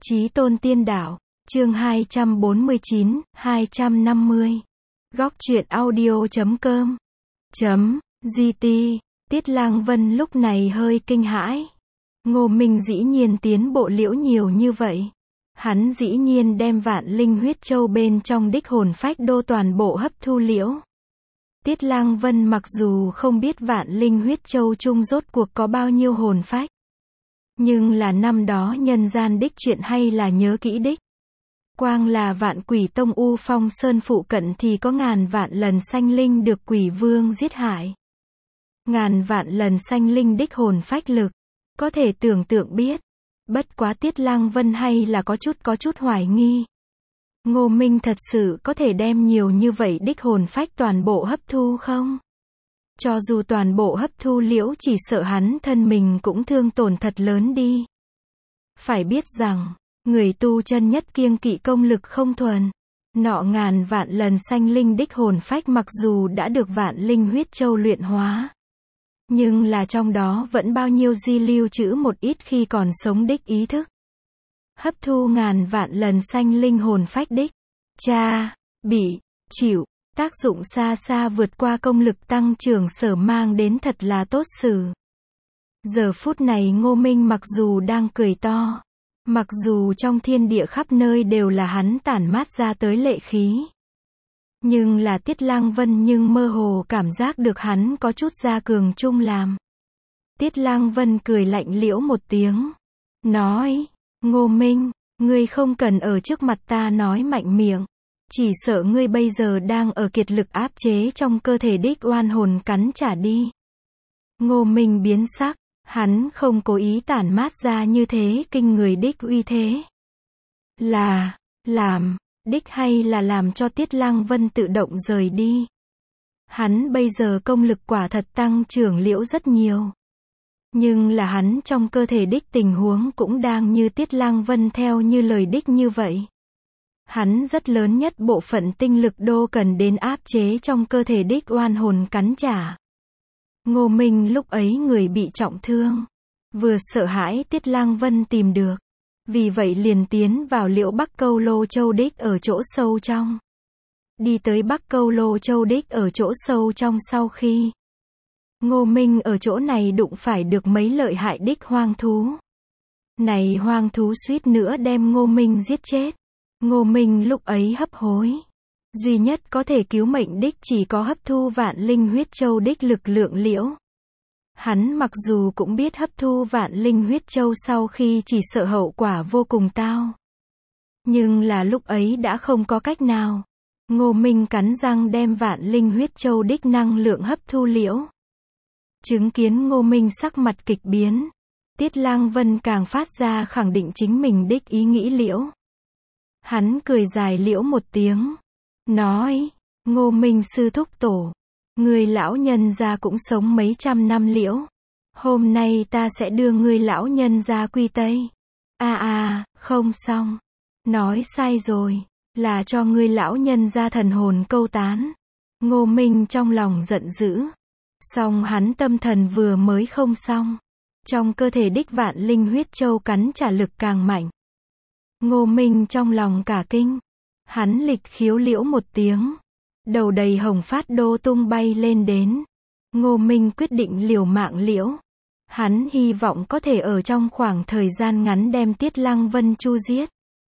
Chí tôn tiên đạo, chương 249, 250. Góc truyện audio.com. GT, Tiết Lang Vân lúc này hơi kinh hãi. Ngô Minh dĩ nhiên tiến bộ liễu nhiều như vậy. Hắn dĩ nhiên đem vạn linh huyết châu bên trong đích hồn phách đô toàn bộ hấp thu liễu. Tiết Lang Vân mặc dù không biết vạn linh huyết châu chung rốt cuộc có bao nhiêu hồn phách. Nhưng là năm đó nhân gian đích chuyện hay là nhớ kỹ đích. Quang là Vạn Quỷ Tông U Phong Sơn phụ cận thì có ngàn vạn lần sanh linh được quỷ vương giết hại. Ngàn vạn lần sanh linh đích hồn phách lực. Có thể tưởng tượng biết. Bất quá Tiết Lang Vân hay là có chút hoài nghi. Ngô Minh thật sự có thể đem nhiều như vậy đích hồn phách toàn bộ hấp thu không? Cho dù toàn bộ hấp thu liễu chỉ sợ hắn thân mình cũng thương tổn thật lớn đi. Phải biết rằng, người tu chân nhất kiêng kỵ công lực không thuần. Nọ ngàn vạn lần sanh linh đích hồn phách mặc dù đã được vạn linh huyết châu luyện hóa. Nhưng là trong đó vẫn bao nhiêu di lưu trữ một ít khi còn sống đích ý thức. Hấp thu ngàn vạn lần sanh linh hồn phách đích. Chịu, tác dụng xa xa vượt qua công lực tăng trưởng sở mang đến thật là tốt xử. Giờ phút này Ngô Minh mặc dù đang cười to. Mặc dù trong thiên địa khắp nơi đều là hắn tản mát ra tới lệ khí. Nhưng là Tiết Lang Vân nhưng mơ hồ cảm giác được hắn có chút gia cường chung làm. Tiết Lang Vân cười lạnh liễu một tiếng. Nói, Ngô Minh, ngươi không cần ở trước mặt ta nói mạnh miệng. Chỉ sợ ngươi bây giờ đang ở kiệt lực áp chế trong cơ thể đích oan hồn cắn trả đi. Ngô Minh biến sắc, hắn không cố ý tản mát ra như thế kinh người đích uy thế. Là, làm, đích hay là làm cho Tiết Lang Vân tự động rời đi. Hắn bây giờ công lực quả thật tăng trưởng liễu rất nhiều. Nhưng là hắn trong cơ thể đích tình huống cũng đang như Tiết Lang Vân theo như lời đích như vậy. Hắn rất lớn nhất bộ phận tinh lực đô cần đến áp chế trong cơ thể đích oan hồn cắn trả. Ngô Minh lúc ấy người bị trọng thương. Vừa sợ hãi Tiết Lang Vân tìm được. Vì vậy liền tiến vào liễu Bắc Câu Lô Châu đích ở chỗ sâu trong. Đi tới Bắc Câu Lô Châu đích ở chỗ sâu trong sau khi. Ngô Minh ở chỗ này đụng phải được mấy lợi hại đích hoang thú. Này hoang thú suýt nữa đem Ngô Minh giết chết. Ngô Minh lúc ấy hấp hối. Duy nhất có thể cứu mệnh đích chỉ có hấp thu vạn linh huyết châu đích lực lượng liễu. Hắn mặc dù cũng biết hấp thu vạn linh huyết châu sau khi chỉ sợ hậu quả vô cùng tao. Nhưng là lúc ấy đã không có cách nào. Ngô Minh cắn răng đem vạn linh huyết châu đích năng lượng hấp thu liễu. Chứng kiến Ngô Minh sắc mặt kịch biến. Tiết Lang Vân càng phát ra khẳng định chính mình đích ý nghĩ liễu. Hắn cười dài liễu một tiếng. Nói, Ngô Minh sư thúc tổ. Người lão nhân gia cũng sống mấy trăm năm liễu. Hôm nay ta sẽ đưa người lão nhân gia quy tây. Không xong. Nói sai rồi. Là cho người lão nhân gia thần hồn câu tán. Ngô Minh trong lòng giận dữ. Song hắn tâm thần vừa mới không xong. Trong cơ thể đích vạn linh huyết châu cắn trả lực càng mạnh. Ngô Minh trong lòng cả kinh. Hắn lịch khiếu liễu một tiếng. Đầu đầy hồng phát đô tung bay lên đến. Ngô Minh quyết định liều mạng liễu. Hắn hy vọng có thể ở trong khoảng thời gian ngắn đem Tiết Lang Vân chu giết.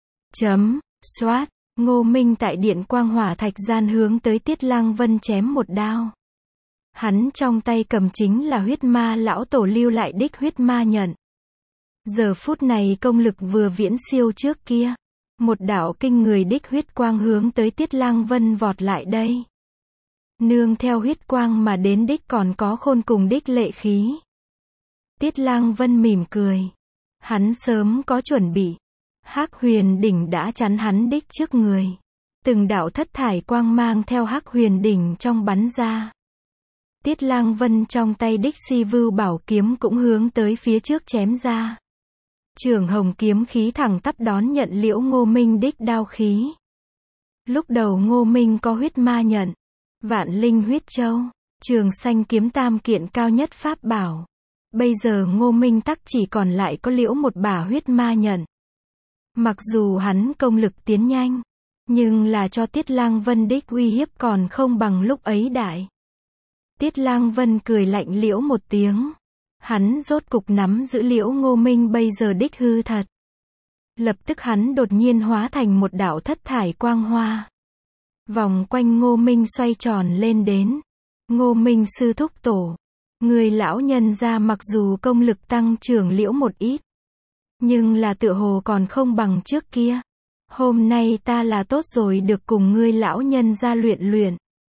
Xoát. Ngô Minh tại điện quang hỏa thạch gian hướng tới Tiết Lang Vân chém một đao. Hắn trong tay cầm chính là huyết ma lão tổ lưu lại đích huyết ma nhận. Giờ phút này công lực vừa viễn siêu trước kia. Một đạo kinh người đích huyết quang hướng tới Tiết Lang Vân vọt lại đây. Nương theo huyết quang mà đến đích còn có khôn cùng đích lệ khí. Tiết Lang Vân mỉm cười. Hắn sớm có chuẩn bị. Hắc Huyền đỉnh đã chắn hắn đích trước người. Từng đạo thất thải quang mang theo Hắc Huyền đỉnh trong bắn ra. Tiết Lang Vân trong tay đích Si Vưu bảo kiếm cũng hướng tới phía trước chém ra. Trường hồng kiếm khí thẳng tắp đón nhận liễu Ngô Minh đích đao khí. Lúc đầu Ngô Minh có huyết ma nhận, vạn linh huyết châu, trường xanh kiếm tam kiện cao nhất pháp bảo. Bây giờ Ngô Minh tắc chỉ còn lại có liễu một bả huyết ma nhận. Mặc dù hắn công lực tiến nhanh, nhưng là cho Tiết Lang Vân đích uy hiếp còn không bằng lúc ấy đại. Tiết Lang Vân cười lạnh Liễu một tiếng. Hắn rốt cục nắm giữ Liễu Ngô Minh bây giờ đích hư thật. Lập tức hắn đột nhiên hóa thành một đạo thất thải quang hoa. Vòng quanh Ngô Minh xoay tròn lên đến. Ngô Minh sư thúc tổ. Người lão nhân gia mặc dù công lực tăng trưởng Liễu một ít, nhưng là tựa hồ còn không bằng trước kia. Hôm nay ta là tốt rồi được cùng ngươi lão nhân gia luyện luyện.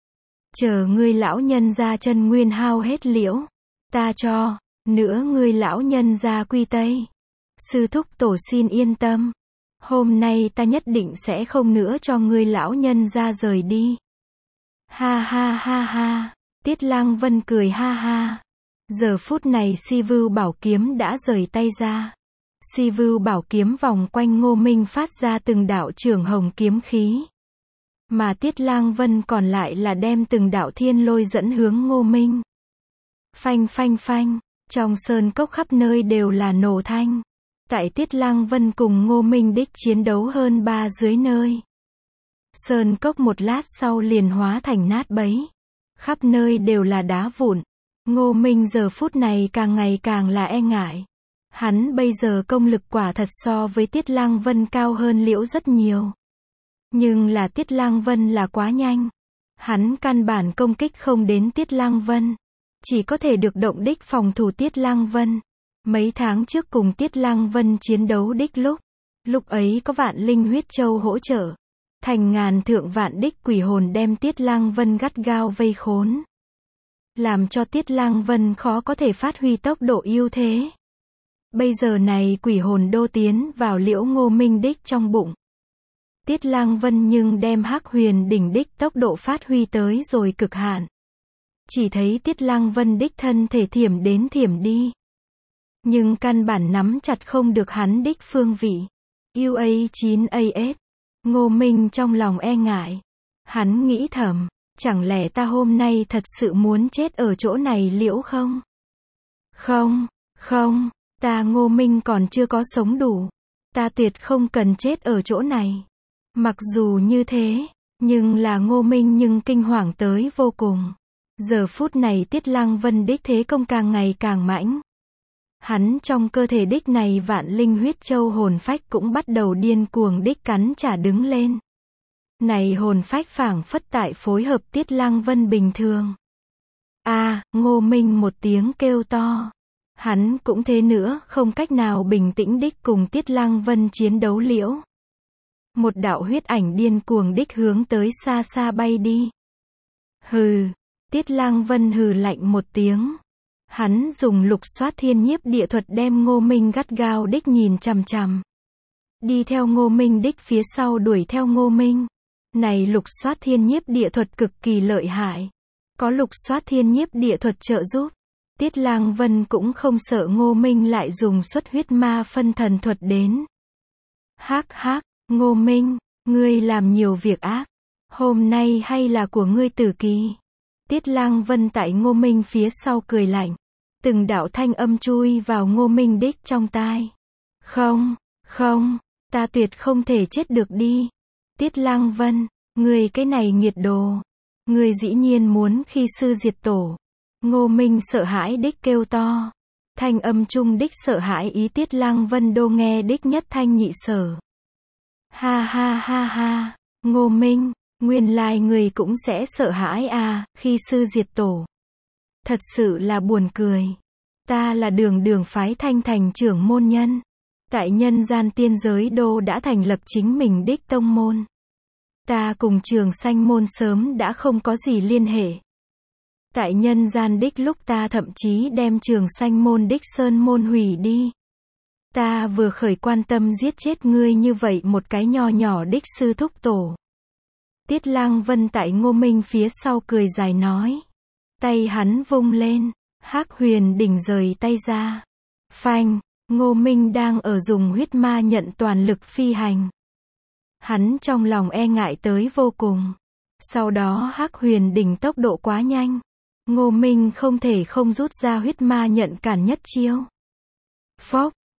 Chờ ngươi lão nhân gia chân nguyên hao hết Liễu, ta cho, nữa ngươi lão nhân gia quy tây. Sư thúc tổ xin yên tâm. Hôm nay ta nhất định sẽ không nữa cho ngươi lão nhân gia rời đi. Ha ha ha ha. Tiết Lang Vân cười ha ha. Giờ phút này Si Vưu Bảo Kiếm đã rời tay ra. Si Vưu Bảo Kiếm vòng quanh Ngô Minh phát ra từng đạo trường hồng kiếm khí. Mà Tiết Lang Vân còn lại là đem từng đạo thiên lôi dẫn hướng Ngô Minh. Phanh phanh phanh, trong sơn cốc khắp nơi đều là nổ thanh. Tại Tiết Lang Vân cùng Ngô Minh đích chiến đấu hơn 3 dưới nơi. Sơn cốc một lát sau liền hóa thành nát bấy. Khắp nơi đều là đá vụn. Ngô Minh giờ phút này càng ngày càng là e ngại. Hắn bây giờ công lực quả thật so với Tiết Lang Vân cao hơn Liễu rất nhiều. Nhưng là Tiết Lang Vân là quá nhanh. Hắn căn bản công kích không đến Tiết Lang Vân. Chỉ có thể được động đích phòng thủ Tiết Lang Vân. Mấy tháng trước cùng Tiết Lang Vân chiến đấu đích lúc ấy có Vạn Linh Huyết Châu hỗ trợ. Thành ngàn thượng vạn đích quỷ hồn đem Tiết Lang Vân gắt gao vây khốn. Làm cho Tiết Lang Vân khó có thể phát huy tốc độ ưu thế. Bây giờ này quỷ hồn đô tiến vào Liễu Ngô Minh đích trong bụng. Tiết Lang Vân nhưng đem Hắc Huyền đỉnh đích tốc độ phát huy tới rồi cực hạn. Chỉ thấy Tiết Lang Vân đích thân thể thiểm đến thiểm đi. Nhưng căn bản nắm chặt không được hắn đích phương vị. UA9AS. Ngô Minh trong lòng e ngại. Hắn nghĩ thầm, chẳng lẽ ta hôm nay thật sự muốn chết ở chỗ này Liễu không? Không, ta Ngô Minh còn chưa có sống đủ. Ta tuyệt không cần chết ở chỗ này. Mặc dù như thế, nhưng là Ngô Minh nhưng kinh hoàng tới vô cùng. Giờ phút này Tiết Lang Vân đích thế công càng ngày càng mãnh. Hắn trong cơ thể đích này Vạn Linh Huyết Châu hồn phách cũng bắt đầu điên cuồng đích cắn trả đứng lên. Này hồn phách phảng phất tại phối hợp Tiết Lang Vân bình thường. Ngô Minh một tiếng kêu to. Hắn cũng thế nữa, không cách nào bình tĩnh đích cùng Tiết Lang Vân chiến đấu Liễu. Một đạo huyết ảnh điên cuồng đích hướng tới xa xa bay đi. Hừ, Tiết Lang Vân hừ lạnh một tiếng. Hắn dùng lục soát thiên nhiếp địa thuật đem Ngô Minh gắt gao đích nhìn chằm chằm. Đi theo Ngô Minh đích phía sau đuổi theo Ngô Minh. Này lục soát thiên nhiếp địa thuật cực kỳ lợi hại. Có lục soát thiên nhiếp địa thuật trợ giúp. Tiết Lang Vân cũng không sợ Ngô Minh lại dùng xuất huyết ma phân thần thuật đến. Hắc hắc, Ngô Minh, ngươi làm nhiều việc ác. Hôm nay hay là của ngươi tử kỳ. Tiết Lang Vân tại Ngô Minh phía sau cười lạnh. Từng đạo thanh âm chui vào Ngô Minh đích trong tai. Không, ta tuyệt không thể chết được đi. Tiết Lang Vân, ngươi cái này nghiệt đồ. Ngươi dĩ nhiên muốn khi sư diệt tổ. Ngô Minh sợ hãi đích kêu to. Thanh âm trung đích sợ hãi ý Tiết Lang Vân đô nghe đích nhất thanh nhị sở. Ha ha ha ha, Ngô Minh, nguyên lai người cũng sẽ sợ hãi khi sư diệt tổ. Thật sự là buồn cười. Ta là Đường phái Thanh Thành trưởng môn nhân. Tại nhân gian tiên giới đô đã thành lập chính mình đích tông môn. Ta cùng Trường Sanh môn sớm đã không có gì liên hệ. Tại nhân gian đích lúc ta thậm chí đem Trường Sanh môn đích sơn môn hủy đi. Ta vừa khởi quan tâm giết chết ngươi như vậy một cái nho nhỏ đích sư thúc tổ. Tiết Lang Vân tại Ngô Minh phía sau cười dài nói. Tay hắn vung lên, Hắc Huyền đỉnh rời tay ra. Phanh, Ngô Minh đang ở dùng huyết ma nhận toàn lực phi hành. Hắn trong lòng e ngại tới vô cùng. Sau đó Hắc Huyền đỉnh tốc độ quá nhanh. Ngô Minh không thể không rút ra huyết ma nhận cản nhất chiêu. Phốc,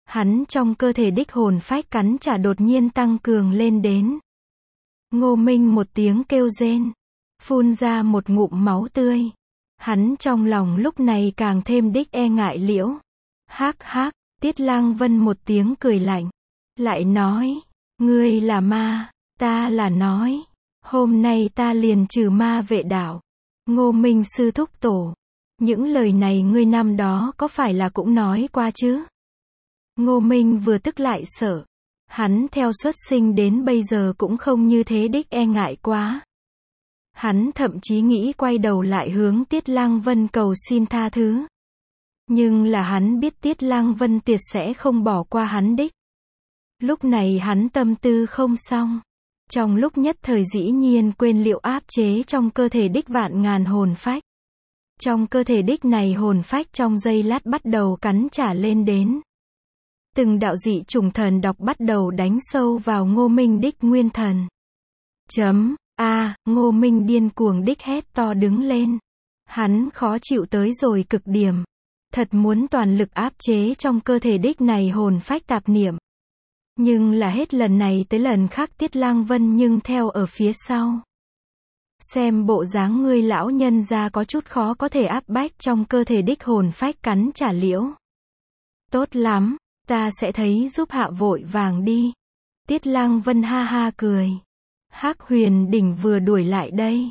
Hắn trong cơ thể đích hồn phách cắn trả đột nhiên tăng cường lên đến. Ngô Minh một tiếng kêu rên, phun ra một ngụm máu tươi. Hắn trong lòng lúc này càng thêm đích e ngại Liễu. Hắc hắc, Tiết Lăng Vân một tiếng cười lạnh, lại nói, ngươi là ma, ta là nói, hôm nay ta liền trừ ma vệ đạo. Ngô Minh sư thúc tổ, những lời này ngươi năm đó có phải là cũng nói qua chứ? Ngô Minh vừa tức lại sợ. Hắn theo xuất sinh đến bây giờ cũng không như thế đích e ngại quá. Hắn thậm chí nghĩ quay đầu lại hướng Tiết Lăng Vân cầu xin tha thứ. Nhưng là hắn biết Tiết Lăng Vân tuyệt sẽ không bỏ qua hắn đích. Lúc này hắn tâm tư không xong. Trong lúc nhất thời dĩ nhiên quên liệu áp chế trong cơ thể đích vạn ngàn hồn phách. Trong cơ thể đích này hồn phách trong giây lát bắt đầu cắn trả lên đến. Từng đạo dị trùng thần độc bắt đầu đánh sâu vào Ngô Minh đích nguyên thần. Ngô Minh điên cuồng đích hét to đứng lên. Hắn khó chịu tới rồi cực điểm. Thật muốn toàn lực áp chế trong cơ thể đích này hồn phách tạp niệm. Nhưng là hết lần này tới lần khác Tiết Lăng Vân nhưng theo ở phía sau. Xem bộ dáng ngươi lão nhân ra có chút khó có thể áp bách trong cơ thể đích hồn phách cắn trả Liễu. Tốt lắm, ta sẽ thấy giúp hạ vội vàng đi. Tiết Lăng Vân ha ha cười. Hắc Huyền Đỉnh vừa đuổi lại đây.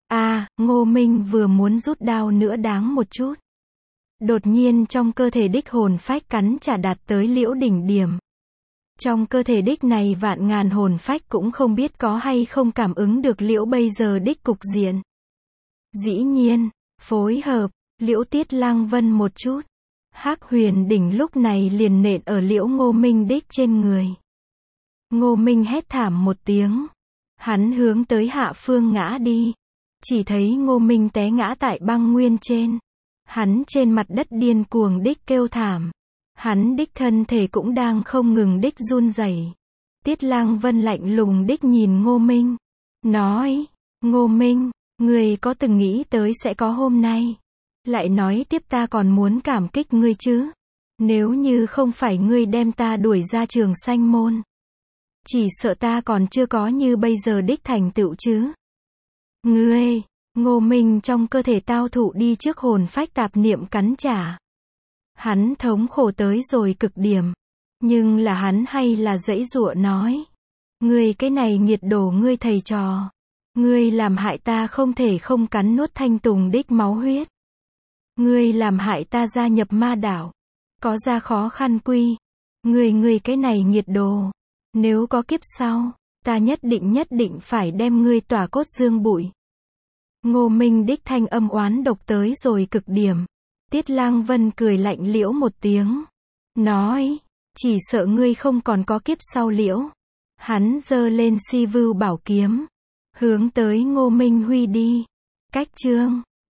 Ngô Minh vừa muốn rút đao nữa đáng một chút. Đột nhiên trong cơ thể đích hồn phách cắn trả đạt tới Liễu đỉnh điểm. Trong cơ thể đích này vạn ngàn hồn phách cũng không biết có hay không cảm ứng được Liễu bây giờ đích cục diện. Dĩ nhiên, phối hợp, Liễu Tiết Lăng Vân một chút. Hắc Huyền Đỉnh lúc này liền nện ở Liễu Ngô Minh đích trên người. Ngô Minh hét thảm một tiếng. Hắn hướng tới hạ phương ngã đi. Chỉ thấy Ngô Minh té ngã tại băng nguyên trên. Hắn trên mặt đất điên cuồng đích kêu thảm. Hắn đích thân thể cũng đang không ngừng đích run rẩy. Tiết Lăng Vân lạnh lùng đích nhìn Ngô Minh. Nói, Ngô Minh, ngươi có từng nghĩ tới sẽ có hôm nay? Lại nói tiếp ta còn muốn cảm kích ngươi chứ. Nếu như không phải ngươi đem ta đuổi ra Trường Sanh Môn. Chỉ sợ ta còn chưa có như bây giờ đích thành tựu chứ. Ngươi, Ngô Minh trong cơ thể tao thụ đi trước hồn phách tạp niệm cắn trả. Hắn thống khổ tới rồi cực điểm. Nhưng là hắn hay là giãy giụa nói. Ngươi cái này nghiệt đổ ngươi thầy trò. Ngươi làm hại ta không thể không cắn nuốt Thanh Tùng đích máu huyết. Ngươi làm hại ta gia nhập ma đảo. Có ra khó khăn quy. Ngươi cái này nghiệt đồ. Nếu có kiếp sau, ta nhất định phải đem ngươi tỏa cốt dương bụi. Ngô Minh đích thanh âm oán độc tới rồi cực điểm. Tiết Lăng Vân cười lạnh Liễu một tiếng. Nói, chỉ sợ ngươi không còn có kiếp sau Liễu. Hắn giơ lên Si Vưu bảo kiếm. Hướng tới Ngô Minh huy đi. Cách chương